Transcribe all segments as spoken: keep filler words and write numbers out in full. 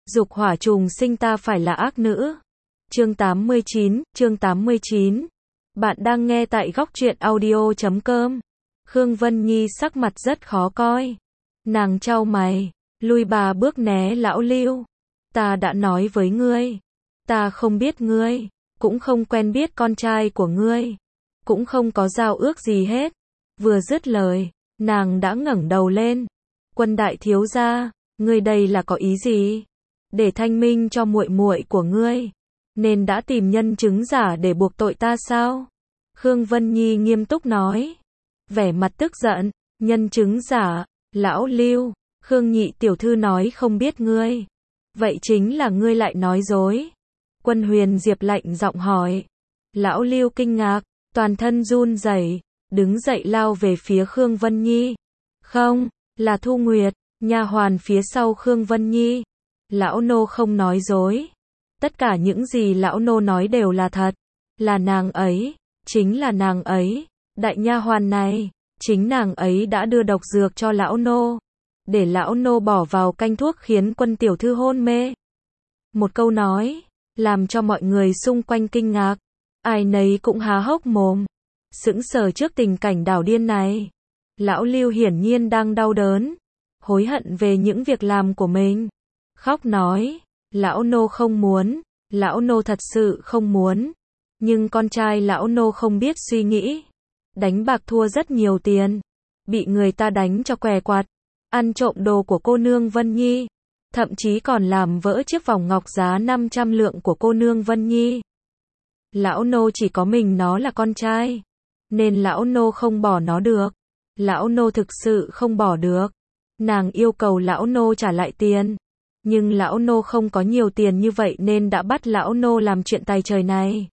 Dục hỏa trùng sinh ta phải là ác nữ. Chương tám mươi chín, chương tám mươi chín. Bạn đang nghe tại góc truyện audio chấm com. Khương Vân Nhi sắc mặt rất khó coi. Nàng chau mày, lui ba bước né lão Lưu. Ta đã nói với ngươi, ta không biết ngươi, cũng không quen biết con trai của ngươi, cũng không có giao ước gì hết. Vừa dứt lời, nàng đã ngẩng đầu lên. Quân đại thiếu gia, ngươi đây là có ý gì? Để thanh minh cho muội muội của ngươi, nên đã tìm nhân chứng giả để buộc tội ta sao? Khương Vân Nhi nghiêm túc nói, vẻ mặt tức giận. Nhân chứng giả? Lão Lưu, Khương nhị tiểu thư nói không biết ngươi, vậy chính là ngươi lại nói dối. Quân Huyền Diệp lạnh giọng hỏi. Lão Lưu kinh ngạc, toàn thân run rẩy, đứng dậy lao về phía Khương Vân Nhi. Không, là Thu Nguyệt, nha hoàn phía sau Khương Vân Nhi. Lão nô không nói dối. Tất cả những gì lão nô nói đều là thật. Là nàng ấy, chính là nàng ấy. Đại nha hoàn này, chính nàng ấy đã đưa độc dược cho lão nô, để lão nô bỏ vào canh thuốc khiến Quân tiểu thư hôn mê. Một câu nói, làm cho mọi người xung quanh kinh ngạc. Ai nấy cũng há hốc mồm, sững sờ trước tình cảnh đảo điên này. Lão Lưu hiển nhiên đang đau đớn, hối hận về những việc làm của mình. Khóc nói, lão nô không muốn, lão nô thật sự không muốn. Nhưng con trai lão nô không biết suy nghĩ, đánh bạc thua rất nhiều tiền, bị người ta đánh cho què quạt, ăn trộm đồ của cô nương Vân Nhi, thậm chí còn làm vỡ chiếc vòng ngọc giá năm trăm lượng của cô nương Vân Nhi. Lão nô chỉ có mình nó là con trai, nên lão nô không bỏ nó được. Lão nô thực sự không bỏ được. Nàng yêu cầu lão nô trả lại tiền, nhưng lão nô không có nhiều tiền như vậy nên đã bắt lão nô làm chuyện tày trời này.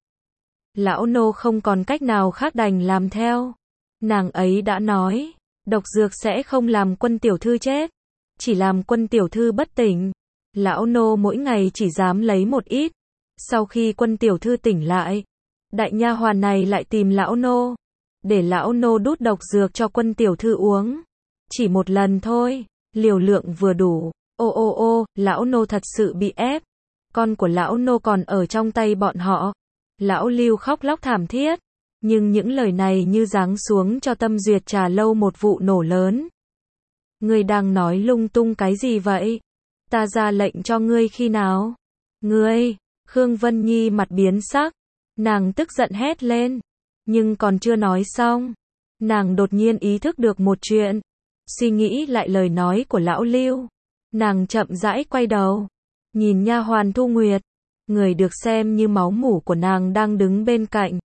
Lão nô không còn cách nào khác đành làm theo. Nàng ấy đã nói, độc dược sẽ không làm Quân tiểu thư chết, chỉ làm Quân tiểu thư bất tỉnh. Lão nô mỗi ngày chỉ dám lấy một ít. Sau khi Quân tiểu thư tỉnh lại, đại nha hoàn này lại tìm lão nô, để lão nô đút độc dược cho Quân tiểu thư uống. Chỉ một lần thôi, liều lượng vừa đủ. Ô ô ô, lão nô thật sự bị ép. Con của lão nô còn ở trong tay bọn họ. Lão Lưu khóc lóc thảm thiết, nhưng những lời này như giáng xuống cho tâm duyệt trà lâu một vụ nổ lớn. Ngươi đang nói lung tung cái gì vậy? Ta ra lệnh cho ngươi khi nào? Ngươi, Khương Vân Nhi mặt biến sắc, nàng tức giận hét lên, nhưng còn chưa nói xong, nàng đột nhiên ý thức được một chuyện, suy nghĩ lại lời nói của lão Lưu. Nàng chậm rãi quay đầu, nhìn nha hoàn Thu Nguyệt, người được xem như máu mủ của nàng đang đứng bên cạnh.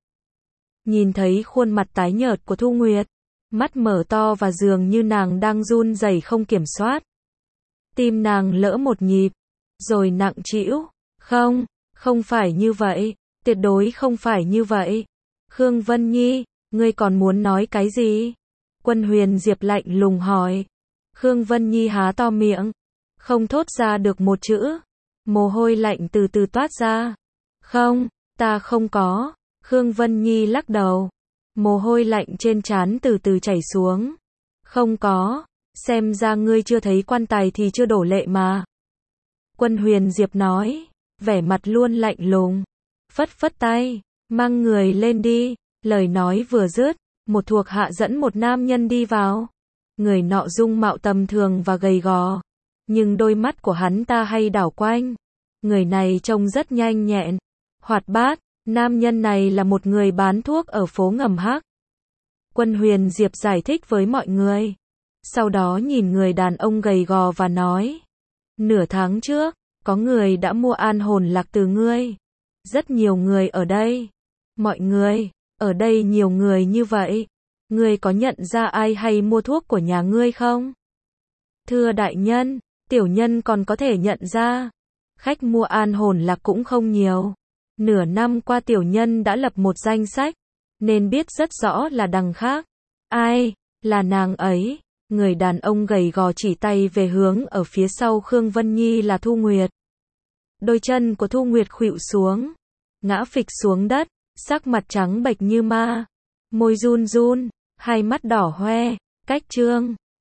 Nhìn thấy khuôn mặt tái nhợt của Thu Nguyệt, mắt mở to và dường như nàng đang run rẩy không kiểm soát. Tim nàng lỡ một nhịp, rồi nặng trĩu. Không, không phải như vậy, tuyệt đối không phải như vậy. Khương Vân Nhi, ngươi còn muốn nói cái gì? Quân Huyền Diệp lạnh lùng hỏi. Khương Vân Nhi há to miệng, không thốt ra được một chữ. Mồ hôi lạnh từ từ toát ra. Không, ta không có. Khương Vân Nhi lắc đầu. Mồ hôi lạnh trên trán từ từ chảy xuống. Không có, xem ra ngươi chưa thấy quan tài thì chưa đổ lệ mà. Quân Huyền Diệp nói, vẻ mặt luôn lạnh lùng. Phất phất tay, mang người lên đi. Lời nói vừa dứt, một thuộc hạ dẫn một nam nhân đi vào. Người nọ dung mạo tầm thường và gầy gò, nhưng đôi mắt của hắn ta hay đảo quanh. Người này trông rất nhanh nhẹn, hoạt bát. Nam nhân này là một người bán thuốc ở phố ngầm Hắc. Quân Huyền Diệp giải thích với mọi người. Sau đó nhìn người đàn ông gầy gò và nói. Nửa tháng trước, có người đã mua an hồn lạc từ ngươi. Rất nhiều người ở đây. Mọi người, ở đây nhiều người như vậy. Ngươi có nhận ra ai hay mua thuốc của nhà ngươi không? Thưa đại nhân, tiểu nhân còn có thể nhận ra. Khách mua an hồn lạc cũng không nhiều. Nửa năm qua tiểu nhân đã lập một danh sách, nên biết rất rõ là đằng khác. Ai? Là nàng ấy. Người đàn ông gầy gò chỉ tay về hướng ở phía sau Khương Vân Nhi là Thu Nguyệt. Đôi chân của Thu Nguyệt khuỵu xuống, ngã phịch xuống đất, sắc mặt trắng bệch như ma, môi run run, hai mắt đỏ hoe, cách trương.